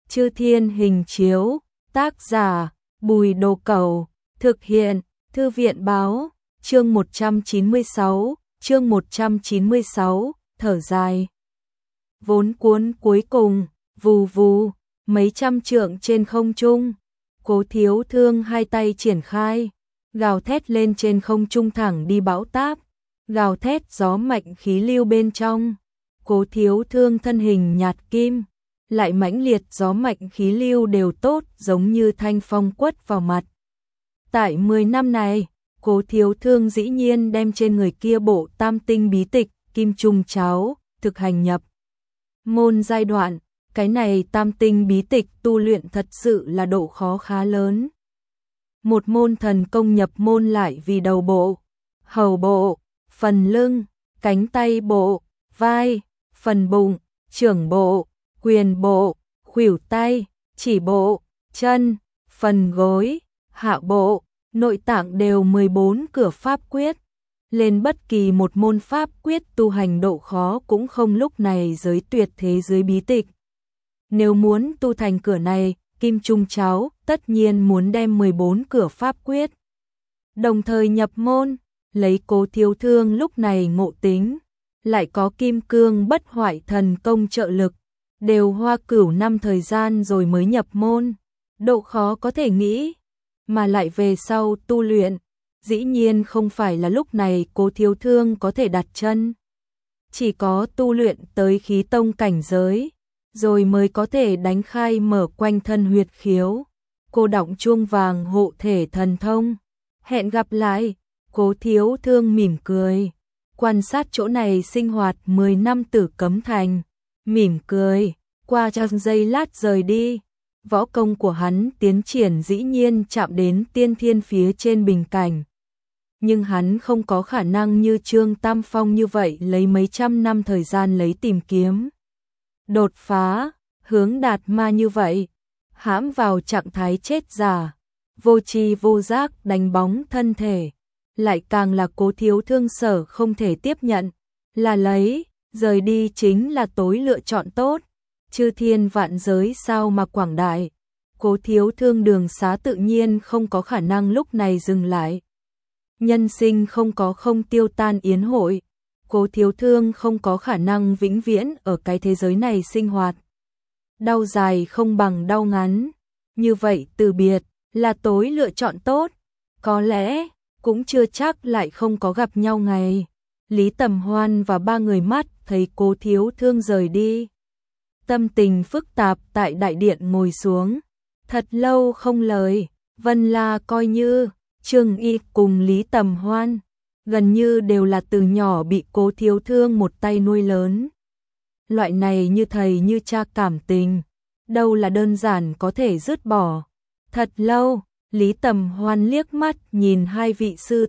Chư Thiên hình chiếu, tác giả, Bùi Đồ Cẩu, thực hiện, Thư viện báo, chương 196, thở dài. Vốn cuốn cuối cùng, vù vù, mấy trăm trượng trên không trung, Cố Thiếu Thương hai tay triển khai, gào thét lên trên không trung thẳng đi bão táp, gào thét gió mạnh khí lưu bên trong. Cố Thiếu Thương thân hình nhạt kim, lại mãnh liệt gió mạnh khí lưu đều tốt giống như thanh phong quất vào mặt. Tại 10 năm này, Cố Thiếu Thương dĩ nhiên đem trên người kia bộ tam tinh bí tịch, kim trung cháo, thực hành nhập môn giai đoạn, cái này tam tinh bí tịch tu luyện thật sự là độ khó khá lớn. Một môn thần công nhập môn lại vì đầu bộ, hầu bộ, phần lưng, cánh tay bộ, vai, phần bụng, trưởng bộ, quyền bộ, khuỷu tay, chỉ bộ, chân, phần gối, hạ bộ, nội tạng đều 14 cửa pháp quyết. Lên bất kỳ một môn pháp quyết tu hành độ khó cũng không lúc này giới tuyệt thế dưới bí tịch. Nếu muốn tu thành cửa này, kim trung cháo tất nhiên muốn đem 14 cửa pháp quyết. Đồng thời nhập môn, lấy Cố Thiếu Thương lúc này ngộ tính, lại có kim cương bất hoại thần công trợ lực, đều hoa cửu năm thời gian rồi mới nhập môn, độ khó có thể nghĩ, mà lại về sau tu luyện, dĩ nhiên không phải là lúc này Cố Thiếu Thương có thể đặt chân. Chỉ có tu luyện tới khí tông cảnh giới, rồi mới có thể đánh khai mở quanh thân huyệt khiếu, cô đọng chuông vàng hộ thể thần thông. Hẹn gặp lại, Cố Thiếu Thương mỉm cười, quan sát chỗ này sinh hoạt 10 năm Tử Cấm Thành, mỉm cười, qua trong giây lát rời đi. Võ công của hắn tiến triển dĩ nhiên chạm đến tiên thiên phía trên bình cảnh. Nhưng hắn không có khả năng như Trương Tam Phong như vậy lấy mấy trăm năm thời gian lấy tìm kiếm. Đột phá, hướng đạt ma như vậy, hãm vào trạng thái chết giả, vô tri vô giác đánh bóng thân thể, lại càng là Cố Thiếu Thương sở không thể tiếp nhận, là lấy, rời đi chính là tối lựa chọn tốt. Chư thiên vạn giới sao mà quảng đại, Cố Thiếu Thương đường xá tự nhiên không có khả năng lúc này dừng lại. Nhân sinh không có không tiêu tan yến hội, Cố Thiếu Thương không có khả năng vĩnh viễn ở cái thế giới này sinh hoạt. Đau dài không bằng đau ngắn, như vậy từ biệt là tối lựa chọn tốt, có lẽ cũng chưa chắc lại không có gặp nhau ngày. Lý Tầm Hoan và ba người mắt thấy Cố Thiếu Thương rời đi, tâm tình phức tạp tại đại điện ngồi xuống, thật lâu không lời. Vân La coi như Trương Y cùng Lý Tầm Hoan gần như đều là từ nhỏ bị Cố Thiếu Thương một tay nuôi lớn. Loại này như thầy như cha cảm tình, đâu là đơn giản có thể dứt bỏ. Thật lâu, Lý Tầm Hoan liếc mắt nhìn hai vị sư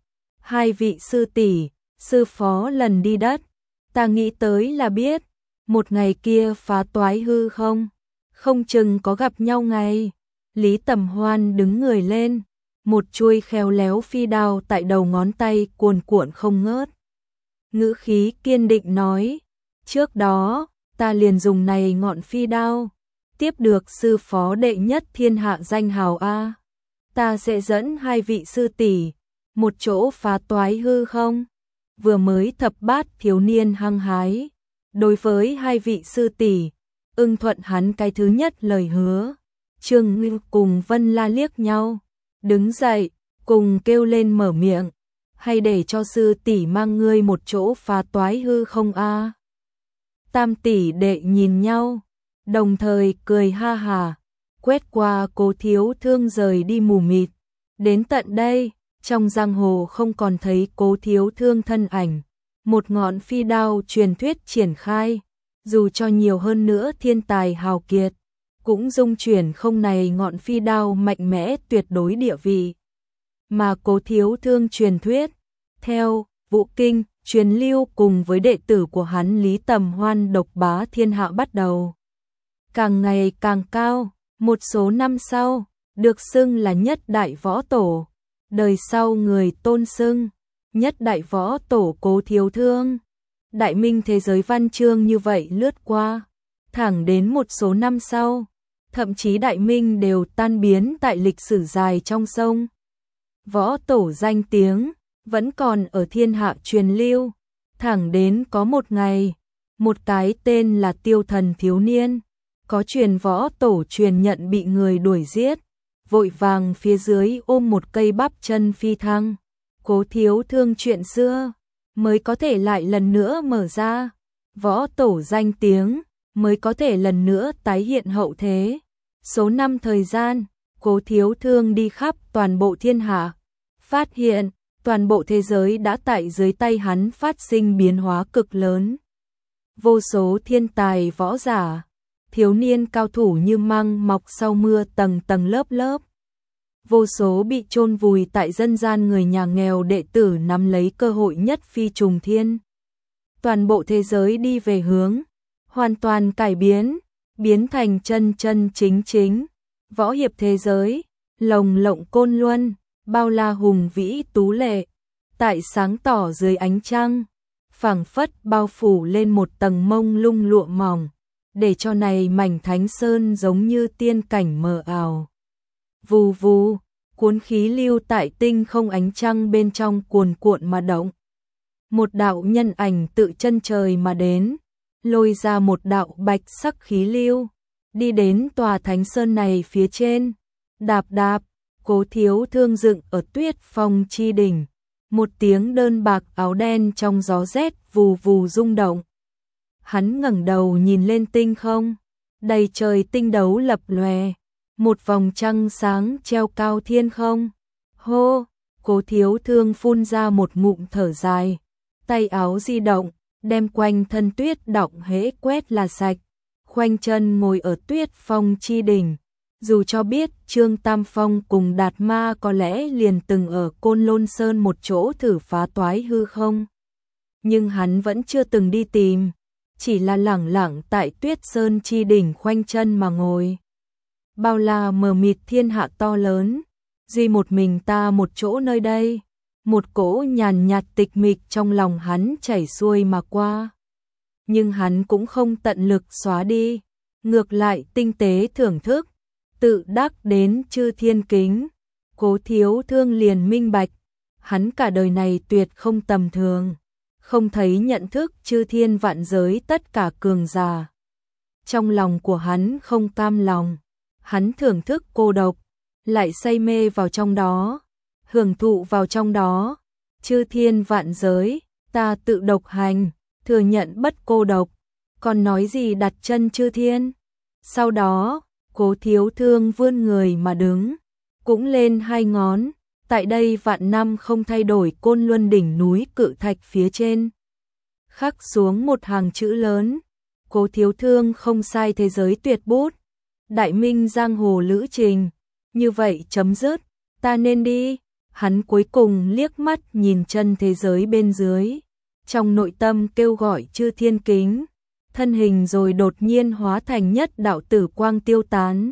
tỷ, sư phó lần đi đất, ta nghĩ tới là biết, một ngày kia phá toái hư không chừng có gặp nhau ngày. Lý Tầm Hoan đứng người lên, một chuôi khéo léo phi đao tại đầu ngón tay cuồn cuộn không ngớt. Ngữ khí kiên định nói, trước đó, ta liền dùng này ngọn phi đao, tiếp được sư phó đệ nhất thiên hạ danh hào A. Ta sẽ dẫn hai vị sư tỷ, một chỗ phá toái hư không. Vừa mới thập bát thiếu niên hăng hái, đối với hai vị sư tỷ, ưng thuận hắn cái thứ nhất lời hứa. Trương Ngưu cùng Vân La liếc nhau, đứng dậy, cùng kêu lên mở miệng, hay để cho sư tỷ mang ngươi một chỗ phá toái hư không a? Tam tỷ đệ nhìn nhau, đồng thời cười ha hà, quét qua Cố Thiếu Thương rời đi mù mịt. Đến tận đây, trong giang hồ không còn thấy Cố Thiếu Thương thân ảnh, một ngọn phi đao truyền thuyết triển khai, dù cho nhiều hơn nữa thiên tài hào kiệt, cũng dung chuyển không này ngọn phi đao mạnh mẽ tuyệt đối địa vị. Mà Cố Thiếu Thương truyền thuyết, theo Vũ Kinh, truyền lưu cùng với đệ tử của hắn Lý Tầm Hoan độc bá thiên hạ bắt đầu. Càng ngày càng cao, một số năm sau, được xưng là nhất đại võ tổ, đời sau người tôn xưng, nhất đại võ tổ Cố Thiếu Thương. Đại minh thế giới văn chương như vậy lướt qua, thẳng đến một số năm sau, thậm chí đại minh đều tan biến tại lịch sử dài trong sông. Võ tổ danh tiếng vẫn còn ở thiên hạ truyền lưu, thẳng đến có một ngày, một cái tên là Tiêu Thần thiếu niên, có truyền võ tổ truyền nhận bị người đuổi giết, vội vàng phía dưới ôm một cây bắp chân phi thăng, Cố Thiếu Thương chuyện xưa mới có thể lại lần nữa mở ra, võ tổ danh tiếng mới có thể lần nữa tái hiện hậu thế. Số năm thời gian, Cố Thiếu Thương đi khắp toàn bộ thiên hạ, phát hiện toàn bộ thế giới đã tại dưới tay hắn phát sinh biến hóa cực lớn. Vô số thiên tài võ giả, thiếu niên cao thủ như măng mọc sau mưa tầng tầng lớp lớp. Vô số bị chôn vùi tại dân gian người nhà nghèo đệ tử nắm lấy cơ hội nhất phi trùng thiên. Toàn bộ thế giới đi về hướng hoàn toàn cải biến, biến thành chân chân chính chính võ hiệp thế giới, lồng lộng côn luân, bao la hùng vĩ tú lệ, tại sáng tỏ dưới ánh trăng, phảng phất bao phủ lên một tầng mông lung lụa mỏng, để cho này mảnh thánh sơn giống như tiên cảnh mờ ảo. Vù vù, cuốn khí lưu tại tinh không ánh trăng bên trong cuồn cuộn mà động. Một đạo nhân ảnh tự chân trời mà đến, lôi ra một đạo bạch sắc khí lưu, đi đến tòa thánh sơn này phía trên, đạp đạp, Cố Thiếu Thương dựng ở Tuyết Phong chi đỉnh, một tiếng đơn bạc áo đen trong gió rét vù vù rung động. Hắn ngẩng đầu nhìn lên tinh không, đầy trời tinh đấu lập lòe, một vòng trăng sáng treo cao thiên không. Hô, Cố Thiếu Thương phun ra một ngụm thở dài, tay áo di động, đem quanh thân tuyết đọng hễ quét là sạch, khoanh chân ngồi ở Tuyết Phong chi đỉnh. Dù cho biết Trương Tam Phong cùng Đạt Ma có lẽ liền từng ở Côn Lôn Sơn một chỗ thử phá toái hư không, nhưng hắn vẫn chưa từng đi tìm, chỉ là lẳng lặng tại Tuyết Sơn chi đỉnh khoanh chân mà ngồi. Bao la mờ mịt thiên hạ to lớn, duy một mình ta một chỗ nơi đây, một cỗ nhàn nhạt tịch mịch trong lòng hắn chảy xuôi mà qua. Nhưng hắn cũng không tận lực xóa đi, ngược lại tinh tế thưởng thức, tự đắc đến chư thiên kính. Cố Thiếu Thương liền minh bạch, hắn cả đời này tuyệt không tầm thường, không thấy nhận thức chư thiên vạn giới tất cả cường giả. Trong lòng của hắn không cam lòng, hắn thưởng thức cô độc, lại say mê vào trong đó, hưởng thụ vào trong đó. Chư thiên vạn giới, ta tự độc hành, thừa nhận bất cô độc, còn nói gì đặt chân chư thiên. Sau đó, Cố Thiếu Thương vươn người mà đứng, cũng lên hai ngón, tại đây vạn năm không thay đổi Côn Luân đỉnh núi cự thạch phía trên. Khắc xuống một hàng chữ lớn, Cố Thiếu Thương không sai thế giới tuyệt bút, đại minh giang hồ lữ trình, như vậy chấm dứt, ta nên đi. Hắn cuối cùng liếc mắt nhìn chân thế giới bên dưới, trong nội tâm kêu gọi chư thiên kính, thân hình rồi đột nhiên hóa thành nhất đạo tử quang tiêu tán.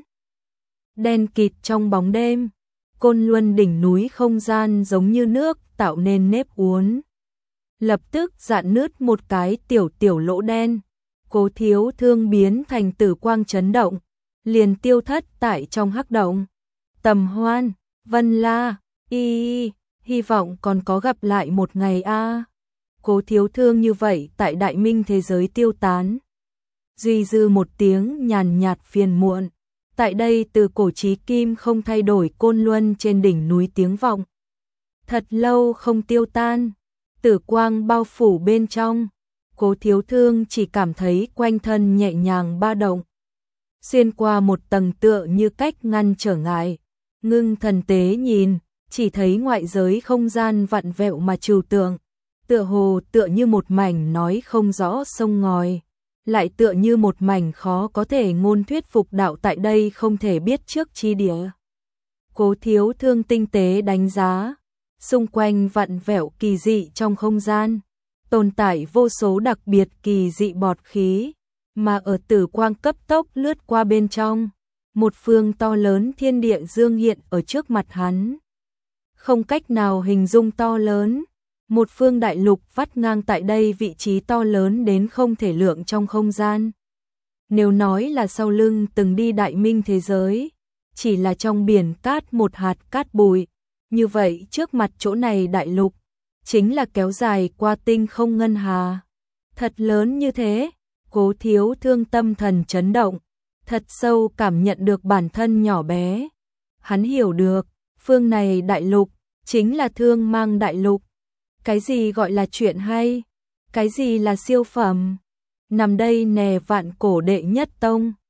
Đen kịt trong bóng đêm, Côn Luân đỉnh núi không gian giống như nước tạo nên nếp uốn. Lập tức rạn nứt một cái tiểu tiểu lỗ đen, Cố Thiếu Thương biến thành tử quang chấn động, liền tiêu thất tại trong hắc động. Tầm Hoan, Vân La, hy vọng còn có gặp lại một ngày a. Cố Thiếu Thương như vậy tại đại minh thế giới tiêu tán. Duy dư một tiếng nhàn nhạt phiền muộn, tại đây từ cổ chí kim không thay đổi Côn Luân trên đỉnh núi tiếng vọng. Thật lâu không tiêu tan, tử quang bao phủ bên trong, Cố Thiếu Thương chỉ cảm thấy quanh thân nhẹ nhàng ba động. Xuyên qua một tầng tựa như cách ngăn trở ngại, ngưng thần tế nhìn, chỉ thấy ngoại giới không gian vặn vẹo mà trừu tượng, tựa hồ tựa như một mảnh nói không rõ sông ngòi, lại tựa như một mảnh khó có thể ngôn thuyết phục đạo tại đây không thể biết trước chi địa. Cố Thiếu Thương tinh tế đánh giá, xung quanh vặn vẹo kỳ dị trong không gian, tồn tại vô số đặc biệt kỳ dị bọt khí, mà ở tử quang cấp tốc lướt qua bên trong, một phương to lớn thiên địa dương hiện ở trước mặt hắn. Không cách nào hình dung to lớn, một phương đại lục vắt ngang tại đây, vị trí to lớn đến không thể lượng trong không gian. Nếu nói là sau lưng từng đi đại minh thế giới, chỉ là trong biển cát một hạt cát bụi, như vậy trước mặt chỗ này đại lục, chính là kéo dài qua tinh không ngân hà. Thật lớn như thế, Cố Thiếu Thương tâm thần chấn động, thật sâu cảm nhận được bản thân nhỏ bé. Hắn hiểu được, phương này đại lục, chính là Thương Mang đại lục. Cái gì gọi là chuyện hay? Cái gì là siêu phẩm? Nằm đây nè vạn cổ đệ nhất tông.